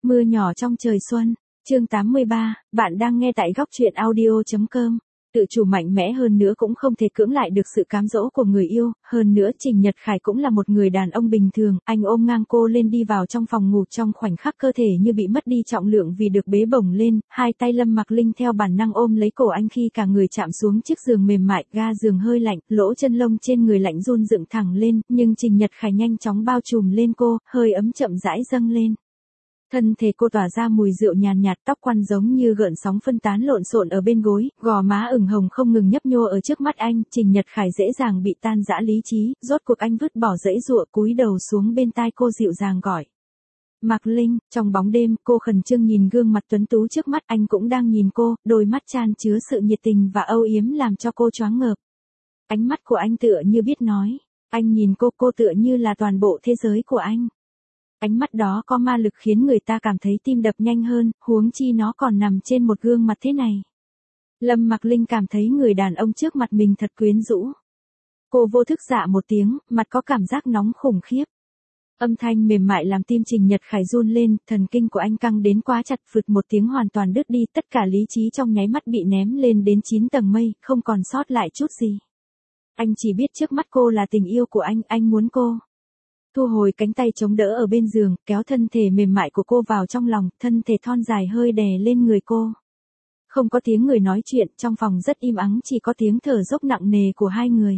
Mưa nhỏ trong trời xuân, chương 83, bạn đang nghe tại góc truyện audio.com. Tự chủ mạnh mẽ hơn nữa cũng không thể cưỡng lại được sự cám dỗ của người yêu, hơn nữa Trình Nhật Khải cũng là một người đàn ông bình thường, anh ôm ngang cô lên đi vào trong phòng ngủ trong khoảnh khắc cơ thể như bị mất đi trọng lượng vì được bế bổng lên, hai tay Lâm Mặc Linh theo bản năng ôm lấy cổ anh khi cả người chạm xuống chiếc giường mềm mại, ga giường hơi lạnh, lỗ chân lông trên người lạnh run dựng thẳng lên, nhưng Trình Nhật Khải nhanh chóng bao trùm lên cô, hơi ấm chậm rãi dâng lên. Thân thể cô tỏa ra mùi rượu nhàn nhạt, tóc quăn giống như gợn sóng phân tán lộn xộn ở bên gối, gò má ửng hồng không ngừng nhấp nhô ở trước mắt anh, Trình Nhật Khải dễ dàng bị tan rã lý trí, rốt cuộc anh vứt bỏ dãy dụa cúi đầu xuống bên tai cô dịu dàng gọi. Mặc Linh, trong bóng đêm, cô khẩn trương nhìn gương mặt tuấn tú trước mắt, anh cũng đang nhìn cô, đôi mắt chan chứa sự nhiệt tình và âu yếm làm cho cô choáng ngợp. Ánh mắt của anh tựa như biết nói, anh nhìn cô tựa như là toàn bộ thế giới của anh. Ánh mắt đó có ma lực khiến người ta cảm thấy tim đập nhanh hơn, huống chi nó còn nằm trên một gương mặt thế này. Lâm Mặc Linh cảm thấy người đàn ông trước mặt mình thật quyến rũ. Cô vô thức dạ một tiếng, mặt có cảm giác nóng khủng khiếp. Âm thanh mềm mại làm tim Trình Nhật Khải run lên, thần kinh của anh căng đến quá chặt, phụt một tiếng hoàn toàn đứt đi, tất cả lý trí trong nháy mắt bị ném lên đến 9 tầng mây, không còn sót lại chút gì. Anh chỉ biết trước mắt cô là tình yêu của anh muốn cô. Thu hồi cánh tay chống đỡ ở bên giường, kéo thân thể mềm mại của cô vào trong lòng, thân thể thon dài hơi đè lên người cô. Không có tiếng người nói chuyện, trong phòng rất im ắng, chỉ có tiếng thở dốc nặng nề của hai người.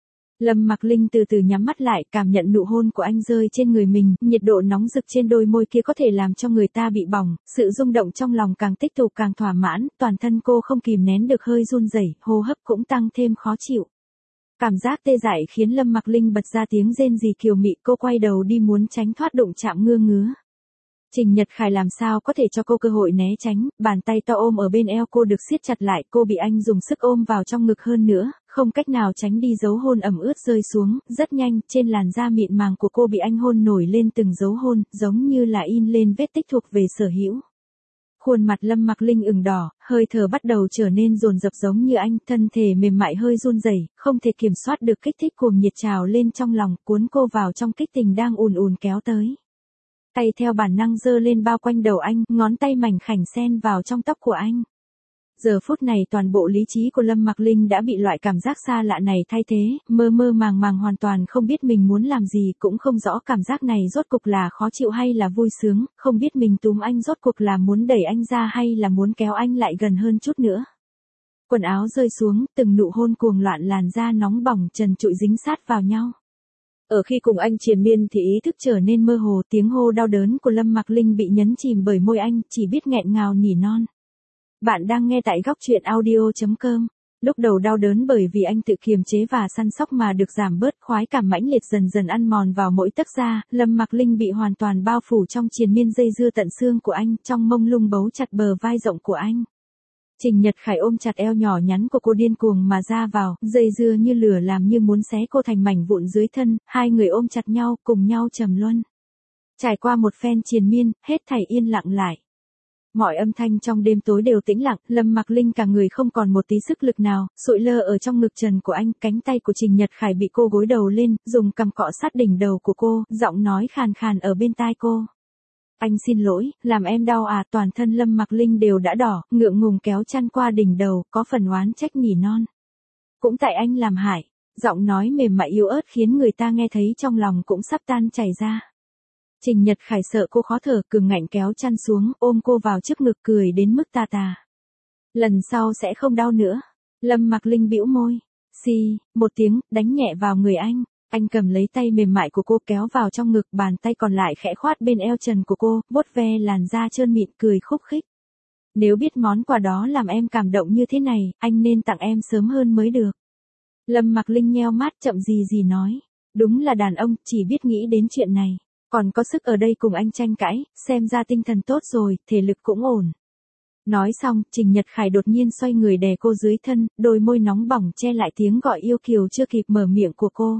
Lâm Mặc Linh từ từ nhắm mắt lại, cảm nhận nụ hôn của anh rơi trên người mình, nhiệt độ nóng rực trên đôi môi kia có thể làm cho người ta bị bỏng, sự rung động trong lòng càng tích tụ càng thỏa mãn, toàn thân cô không kìm nén được hơi run rẩy, hô hấp cũng tăng thêm khó chịu. Cảm giác tê dại khiến Lâm Mặc Linh bật ra tiếng rên rỉ kiều mị, cô quay đầu đi muốn tránh thoát đụng chạm ngứa. Trình Nhật Khải làm sao có thể cho cô cơ hội né tránh, bàn tay to ôm ở bên eo cô được siết chặt lại, cô bị anh dùng sức ôm vào trong ngực hơn nữa, không cách nào tránh đi dấu hôn ẩm ướt rơi xuống, rất nhanh, trên làn da mịn màng của cô bị anh hôn nổi lên từng dấu hôn, giống như là in lên vết tích thuộc về sở hữu. Khuôn mặt Lâm Mặc Linh ửng đỏ, hơi thở bắt đầu trở nên dồn dập giống như anh, thân thể mềm mại hơi run rẩy, không thể kiểm soát được kích thích cuồng nhiệt trào lên trong lòng, cuốn cô vào trong kích tình đang ùn ùn kéo tới. Tay theo bản năng giơ lên bao quanh đầu anh, ngón tay mảnh khảnh xen vào trong tóc của anh. Giờ phút này toàn bộ lý trí của Lâm Mặc Linh đã bị loại cảm giác xa lạ này thay thế, mơ mơ màng màng hoàn toàn không biết mình muốn làm gì, cũng không rõ cảm giác này rốt cuộc là khó chịu hay là vui sướng, không biết mình túm anh rốt cuộc là muốn đẩy anh ra hay là muốn kéo anh lại gần hơn chút nữa. Quần áo rơi xuống, từng nụ hôn cuồng loạn, làn da nóng bỏng trần trụi dính sát vào nhau. Ở khi cùng anh triền miên thì ý thức trở nên mơ hồ, tiếng hô đau đớn của Lâm Mặc Linh bị nhấn chìm bởi môi anh, chỉ biết nghẹn ngào nỉ non. Bạn đang nghe tại góc truyện audio.com. Lúc đầu đau đớn bởi vì anh tự kiềm chế và săn sóc mà được giảm bớt, khoái cảm mãnh liệt dần dần ăn mòn vào mỗi tấc da, Lâm Mặc Linh bị hoàn toàn bao phủ trong triền miên dây dưa tận xương của anh, trong mông lung bấu chặt bờ vai rộng của anh. Trình Nhật Khải ôm chặt eo nhỏ nhắn của cô điên cuồng mà ra vào, dây dưa như lửa làm như muốn xé cô thành mảnh vụn dưới thân, hai người ôm chặt nhau, cùng nhau trầm luân. Trải qua một phen triền miên, hết thảy yên lặng lại. Mọi âm thanh trong đêm tối đều tĩnh lặng, Lâm Mặc Linh cả người không còn một tí sức lực nào, sụi lơ ở trong ngực trần của anh, cánh tay của Trình Nhật Khải bị cô gối đầu lên, dùng cằm cọ sát đỉnh đầu của cô, giọng nói khàn khàn ở bên tai cô. Anh xin lỗi, làm em đau à, toàn thân Lâm Mặc Linh đều đã đỏ, ngượng ngùng kéo chăn qua đỉnh đầu, có phần oán trách nỉ non. Cũng tại anh làm hại, giọng nói mềm mại yếu ớt khiến người ta nghe thấy trong lòng cũng sắp tan chảy ra. Trình Nhật Khải sợ cô khó thở, cường ngạnh kéo chăn xuống, ôm cô vào trước ngực cười đến mức tà tà. Lần sau sẽ không đau nữa. Lâm Mặc Linh bĩu môi. Xì, một tiếng, đánh nhẹ vào người anh. Anh cầm lấy tay mềm mại của cô kéo vào trong ngực, bàn tay còn lại khẽ khoát bên eo trần của cô, vuốt ve làn da trơn mịn, cười khúc khích. Nếu biết món quà đó làm em cảm động như thế này, anh nên tặng em sớm hơn mới được. Lâm Mặc Linh nheo mắt chậm gì nói. Đúng là đàn ông, chỉ biết nghĩ đến chuyện này. Còn có sức ở đây cùng anh tranh cãi, xem ra tinh thần tốt rồi, thể lực cũng ổn. Nói xong, Trình Nhật Khải đột nhiên xoay người đè cô dưới thân, đôi môi nóng bỏng che lại tiếng gọi yêu kiều chưa kịp mở miệng của cô.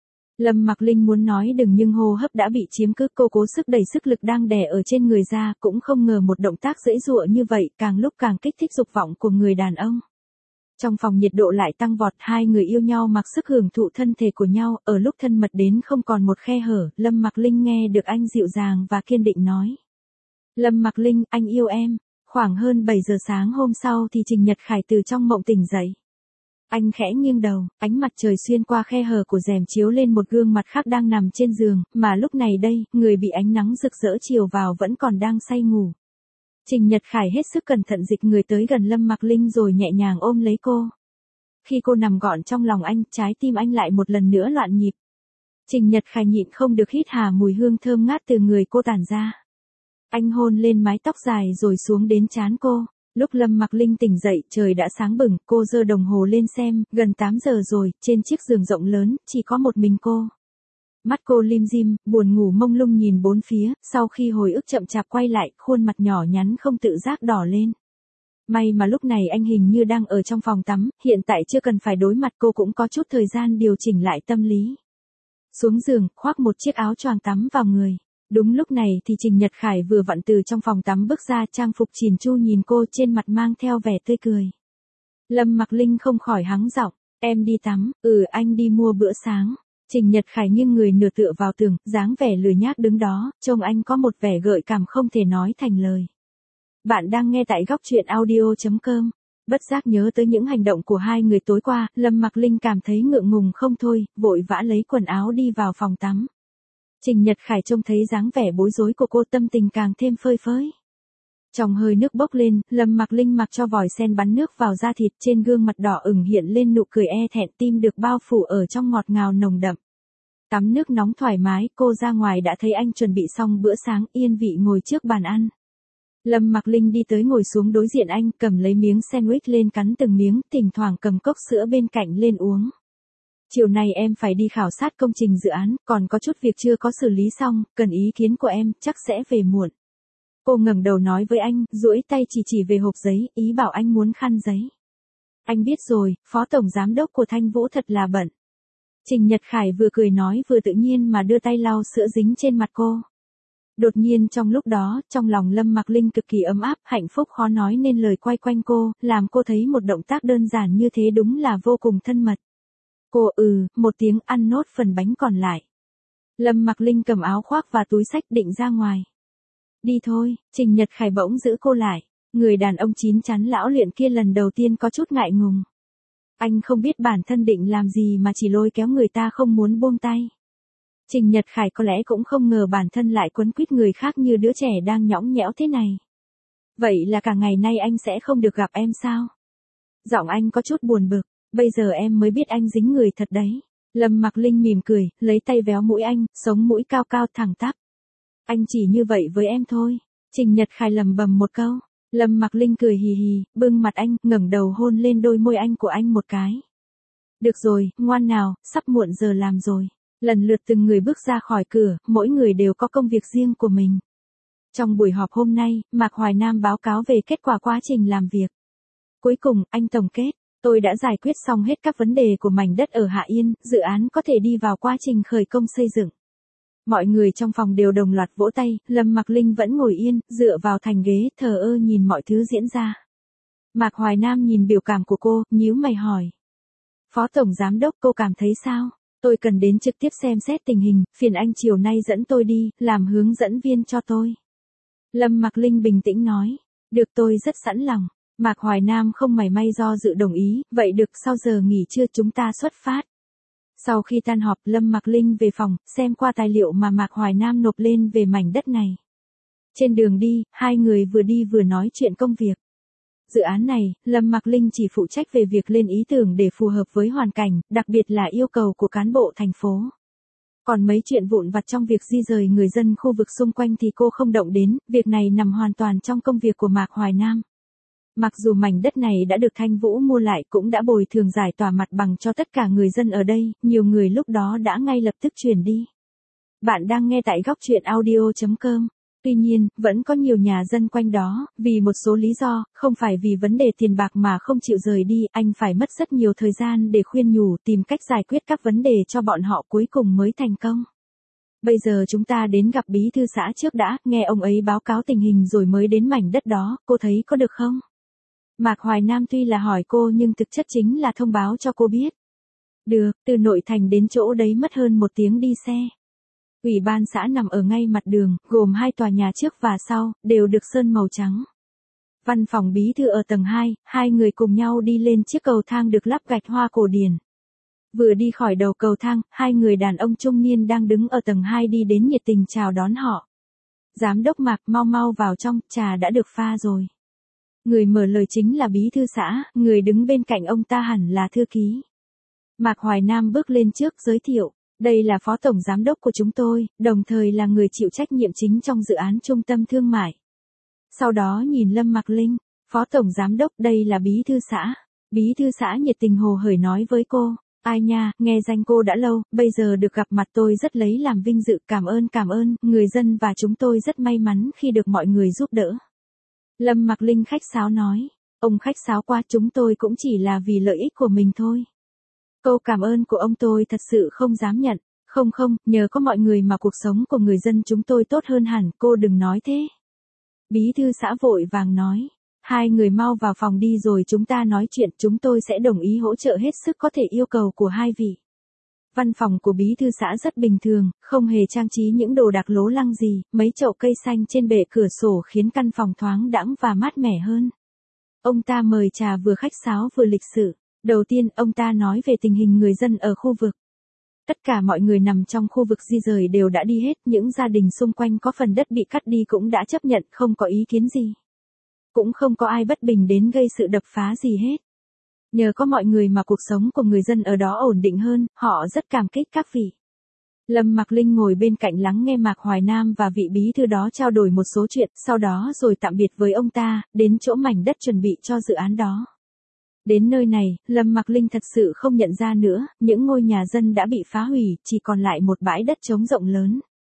Lâm Mặc Linh muốn nói đừng nhưng hô hấp đã bị chiếm cứ, cô cố sức đẩy sức lực đang đè ở trên người ra, cũng không ngờ một động tác giãy giụa như vậy, càng lúc càng kích thích dục vọng của người đàn ông. Trong phòng nhiệt độ lại tăng vọt, hai người yêu nhau mặc sức hưởng thụ thân thể của nhau, ở lúc thân mật đến không còn một khe hở, Lâm Mặc Linh nghe được anh dịu dàng và kiên định nói. Lâm Mặc Linh, anh yêu em. Khoảng hơn 7 giờ sáng hôm sau thì Trình Nhật Khải từ trong mộng tỉnh dậy. Anh khẽ nghiêng đầu, ánh mặt trời xuyên qua khe hở của rèm chiếu lên một gương mặt khác đang nằm trên giường, mà lúc này đây, người bị ánh nắng rực rỡ chiều vào vẫn còn đang say ngủ. Trình Nhật Khải hết sức cẩn thận dịch người tới gần Lâm Mặc Linh rồi nhẹ nhàng ôm lấy cô. Khi cô nằm gọn trong lòng anh, trái tim anh lại một lần nữa loạn nhịp. Trình Nhật Khải nhịn không được hít hà mùi hương thơm ngát từ người cô tản ra. Anh hôn lên mái tóc dài rồi xuống đến trán cô. Lúc Lâm Mặc Linh tỉnh dậy, trời đã sáng bừng, cô giơ đồng hồ lên xem, gần 8 giờ rồi, trên chiếc giường rộng lớn, chỉ có một mình cô. Mắt cô lim dim, buồn ngủ mông lung nhìn bốn phía, sau khi hồi ức chậm chạp quay lại, khuôn mặt nhỏ nhắn không tự giác đỏ lên. May mà lúc này anh hình như đang ở trong phòng tắm, hiện tại chưa cần phải đối mặt, cô cũng có chút thời gian điều chỉnh lại tâm lý. Xuống giường, khoác một chiếc áo choàng tắm vào người. Đúng lúc này thì Trình Nhật Khải vừa vặn từ trong phòng tắm bước ra, trang phục chỉn chu nhìn cô, trên mặt mang theo vẻ tươi cười. Lâm Mặc Linh không khỏi hắng giọng, em đi tắm, anh đi mua bữa sáng. Trình Nhật Khải nghiêng người nửa tựa vào tường, dáng vẻ lười nhác đứng đó, trông anh có một vẻ gợi cảm không thể nói thành lời. Bạn đang nghe tại góc truyện audio.com. Bất giác nhớ tới những hành động của hai người tối qua, Lâm Mặc Linh cảm thấy ngượng ngùng không thôi, vội vã lấy quần áo đi vào phòng tắm. Trình Nhật Khải trông thấy dáng vẻ bối rối của cô, tâm tình càng thêm phơi phới. Trong hơi nước bốc lên, Lâm Mặc Linh mặc cho vòi sen bắn nước vào da thịt, trên gương mặt đỏ ửng hiện lên nụ cười e thẹn, tim được bao phủ ở trong ngọt ngào nồng đậm. Tắm nước nóng thoải mái, cô ra ngoài đã thấy anh chuẩn bị xong bữa sáng, yên vị ngồi trước bàn ăn. Lâm Mặc Linh đi tới ngồi xuống đối diện anh, cầm lấy miếng sandwich lên cắn từng miếng, thỉnh thoảng cầm cốc sữa bên cạnh lên uống. Chiều nay em phải đi khảo sát công trình dự án, còn có chút việc chưa có xử lý xong, cần ý kiến của em, chắc sẽ về muộn. Cô ngẩng đầu nói với anh, duỗi tay chỉ về hộp giấy, ý bảo anh muốn khăn giấy. Anh biết rồi, phó tổng giám đốc của Thanh Vũ thật là bận. Trình Nhật Khải vừa cười nói vừa tự nhiên mà đưa tay lau sữa dính trên mặt cô. Đột nhiên trong lúc đó, trong lòng Lâm Mặc Linh cực kỳ ấm áp, hạnh phúc khó nói nên lời quay quanh cô, làm cô thấy một động tác đơn giản như thế đúng là vô cùng thân mật. Cô một tiếng ăn nốt phần bánh còn lại. Lâm Mặc Linh cầm áo khoác và túi xách định ra ngoài. Đi thôi, Trình Nhật Khải bỗng giữ cô lại. Người đàn ông chín chắn lão luyện kia lần đầu tiên có chút ngại ngùng. Anh không biết bản thân định làm gì mà chỉ lôi kéo người ta không muốn buông tay. Trình Nhật Khải có lẽ cũng không ngờ bản thân lại quấn quýt người khác như đứa trẻ đang nhõng nhẽo thế này. Vậy là cả ngày nay anh sẽ không được gặp em sao? Giọng anh có chút buồn bực, bây giờ em mới biết anh dính người thật đấy. Lâm Mặc Linh mỉm cười, lấy tay véo mũi anh, sống mũi cao cao thẳng tắp. Anh chỉ như vậy với em thôi. Trình Nhật Khải lẩm bẩm một câu. Lâm Mặc Linh cười hì hì, bưng mặt anh, ngẩng đầu hôn lên đôi môi anh của anh một cái. Được rồi, ngoan nào, sắp muộn giờ làm rồi. Lần lượt từng người bước ra khỏi cửa, mỗi người đều có công việc riêng của mình. Trong buổi họp hôm nay, Mạc Hoài Nam báo cáo về kết quả quá trình làm việc. Cuối cùng, anh tổng kết, tôi đã giải quyết xong hết các vấn đề của mảnh đất ở Hạ Yên, dự án có thể đi vào quá trình khởi công xây dựng. Mọi người trong phòng đều đồng loạt vỗ tay, Lâm Mặc Linh vẫn ngồi yên, dựa vào thành ghế, thờ ơ nhìn mọi thứ diễn ra. Mạc Hoài Nam nhìn biểu cảm của cô, nhíu mày hỏi. Phó Tổng Giám đốc, cô cảm thấy sao? Tôi cần đến trực tiếp xem xét tình hình, phiền anh chiều nay dẫn tôi đi, làm hướng dẫn viên cho tôi. Lâm Mặc Linh bình tĩnh nói. Được, tôi rất sẵn lòng. Mạc Hoài Nam không mảy may do dự đồng ý, vậy được, sau giờ nghỉ trưa chúng ta xuất phát. Sau khi tan họp, Lâm Mặc Linh về phòng, xem qua tài liệu mà Mạc Hoài Nam nộp lên về mảnh đất này. Trên đường đi, hai người vừa đi vừa nói chuyện công việc. Dự án này, Lâm Mặc Linh chỉ phụ trách về việc lên ý tưởng để phù hợp với hoàn cảnh, đặc biệt là yêu cầu của cán bộ thành phố. Còn mấy chuyện vụn vặt trong việc di rời người dân khu vực xung quanh thì cô không động đến, việc này nằm hoàn toàn trong công việc của Mạc Hoài Nam. Mặc dù mảnh đất này đã được Thanh Vũ mua lại, cũng đã bồi thường giải tỏa mặt bằng cho tất cả người dân ở đây, nhiều người lúc đó đã ngay lập tức chuyển đi. Bạn đang nghe tại góc truyện audio.com. Tuy nhiên, vẫn có nhiều nhà dân quanh đó, vì một số lý do, không phải vì vấn đề tiền bạc mà không chịu rời đi, anh phải mất rất nhiều thời gian để khuyên nhủ, tìm cách giải quyết các vấn đề cho bọn họ, cuối cùng mới thành công. Bây giờ chúng ta đến gặp bí thư xã trước đã, nghe ông ấy báo cáo tình hình rồi mới đến mảnh đất đó, cô thấy có được không? Mạc Hoài Nam tuy là hỏi cô nhưng thực chất chính là thông báo cho cô biết. Được, từ nội thành đến chỗ đấy mất hơn 1 tiếng đi xe. Ủy ban xã nằm ở ngay mặt đường, gồm 2 tòa nhà trước và sau, đều được sơn màu trắng. Văn phòng bí thư ở tầng 2, hai người cùng nhau đi lên chiếc cầu thang được lắp gạch hoa cổ điển. Vừa đi khỏi đầu cầu thang, hai người đàn ông trung niên đang đứng ở tầng 2 đi đến nhiệt tình chào đón họ. Giám đốc Mạc, mau mau vào trong, trà đã được pha rồi. Người mở lời chính là bí thư xã, người đứng bên cạnh ông ta hẳn là thư ký. Mạc Hoài Nam bước lên trước giới thiệu, đây là phó tổng giám đốc của chúng tôi, đồng thời là người chịu trách nhiệm chính trong dự án trung tâm thương mại. Sau đó nhìn Lâm Mạc Linh, phó tổng giám đốc, đây là bí thư xã. Bí thư xã nhiệt tình hồ hởi nói với cô, ai nha, nghe danh cô đã lâu, bây giờ được gặp mặt tôi rất lấy làm vinh dự, cảm ơn, người dân và chúng tôi rất may mắn khi được mọi người giúp đỡ. Lâm Mạc Linh khách sáo nói, ông khách sáo quá, chúng tôi cũng chỉ là vì lợi ích của mình thôi. Câu cảm ơn của ông tôi thật sự không dám nhận, không, nhờ có mọi người mà cuộc sống của người dân chúng tôi tốt hơn hẳn, cô đừng nói thế. Bí thư xã vội vàng nói, hai người mau vào phòng đi rồi chúng ta nói chuyện, chúng tôi sẽ đồng ý hỗ trợ hết sức có thể yêu cầu của hai vị. Văn phòng của bí thư xã rất bình thường, không hề trang trí những đồ đạc lố lăng gì, mấy chậu cây xanh trên bệ cửa sổ khiến căn phòng thoáng đãng và mát mẻ hơn. Ông ta mời trà vừa khách sáo vừa lịch sự. Đầu tiên, ông ta nói về tình hình người dân ở khu vực. Tất cả mọi người nằm trong khu vực di rời đều đã đi hết, những gia đình xung quanh có phần đất bị cắt đi cũng đã chấp nhận, không có ý kiến gì. Cũng không có ai bất bình đến gây sự đập phá gì hết. Nhờ có mọi người mà cuộc sống của người dân ở đó ổn định hơn, họ rất cảm kích các vị. Lâm Mạc Linh ngồi bên cạnh lắng nghe Mạc Hoài Nam và vị bí thư đó trao đổi một số chuyện, sau đó rồi tạm biệt với ông ta, đến chỗ mảnh đất chuẩn bị cho dự án đó. Đến nơi này, Lâm Mạc Linh thật sự không nhận ra nữa, những ngôi nhà dân đã bị phá hủy, chỉ còn lại một bãi đất trống rộng lớn.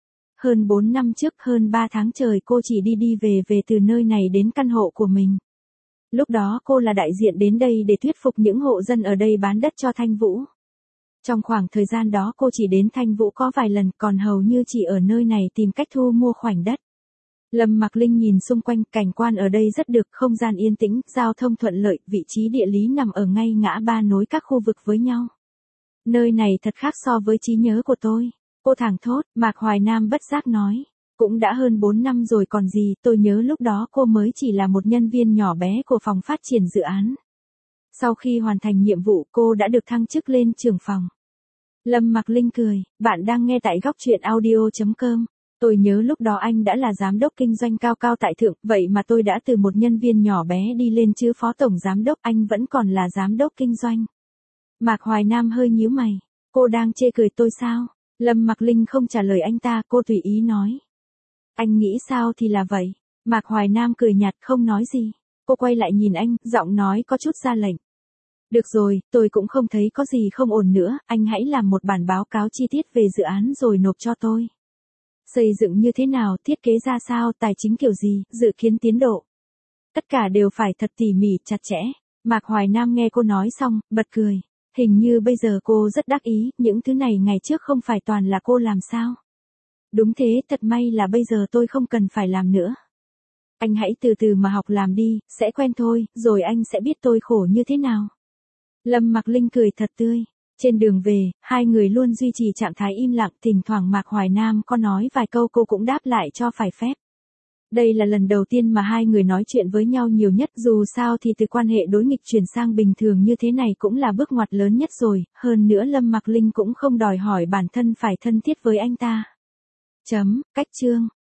Hơn 4 năm trước, hơn 3 tháng trời cô chỉ đi về từ nơi này đến căn hộ của mình. Lúc đó cô là đại diện đến đây để thuyết phục những hộ dân ở đây bán đất cho Thanh Vũ. Trong khoảng thời gian đó cô chỉ đến Thanh Vũ có vài lần, còn hầu như chỉ ở nơi này tìm cách thu mua khoảnh đất. Lâm Mạc Linh nhìn xung quanh, cảnh quan ở đây rất được, không gian yên tĩnh, giao thông thuận lợi, vị trí địa lý nằm ở ngay ngã ba nối các khu vực với nhau. Nơi này thật khác so với trí nhớ của tôi. Cô thảng thốt, Mạc Hoài Nam bất giác nói. Cũng đã hơn 4 năm rồi còn gì, tôi nhớ lúc đó cô mới chỉ là một nhân viên nhỏ bé của phòng phát triển dự án. Sau khi hoàn thành nhiệm vụ cô đã được thăng chức lên trưởng phòng. Lâm Mạc Linh cười, bạn đang nghe tại góc truyện audio.com. Tôi nhớ lúc đó anh đã là giám đốc kinh doanh cao cao tại thượng, vậy mà tôi đã từ một nhân viên nhỏ bé đi lên chứ phó tổng giám đốc, anh vẫn còn là giám đốc kinh doanh. Mạc Hoài Nam hơi nhíu mày, cô đang chê cười tôi sao? Lâm Mạc Linh không trả lời anh ta, cô tùy ý nói. Anh nghĩ sao thì là vậy. Mạc Hoài Nam cười nhạt không nói gì. Cô quay lại nhìn anh, giọng nói có chút ra lệnh. Được rồi, tôi cũng không thấy có gì không ổn nữa, anh hãy làm một bản báo cáo chi tiết về dự án rồi nộp cho tôi. Xây dựng như thế nào, thiết kế ra sao, tài chính kiểu gì, dự kiến tiến độ. Tất cả đều phải thật tỉ mỉ, chặt chẽ. Mạc Hoài Nam nghe cô nói xong, bật cười. Hình như bây giờ cô rất đắc ý, những thứ này ngày trước không phải toàn là cô làm sao. Đúng thế, thật may là bây giờ tôi không cần phải làm nữa. Anh hãy từ từ mà học làm đi, sẽ quen thôi, rồi anh sẽ biết tôi khổ như thế nào. Lâm Mạc Linh cười thật tươi. Trên đường về, hai người luôn duy trì trạng thái im lặng, thỉnh thoảng Mạc Hoài Nam có nói vài câu cô cũng đáp lại cho phải phép. Đây là lần đầu tiên mà hai người nói chuyện với nhau nhiều nhất, dù sao thì từ quan hệ đối nghịch chuyển sang bình thường như thế này cũng là bước ngoặt lớn nhất rồi, hơn nữa Lâm Mạc Linh cũng không đòi hỏi bản thân phải thân thiết với anh ta. Cách chương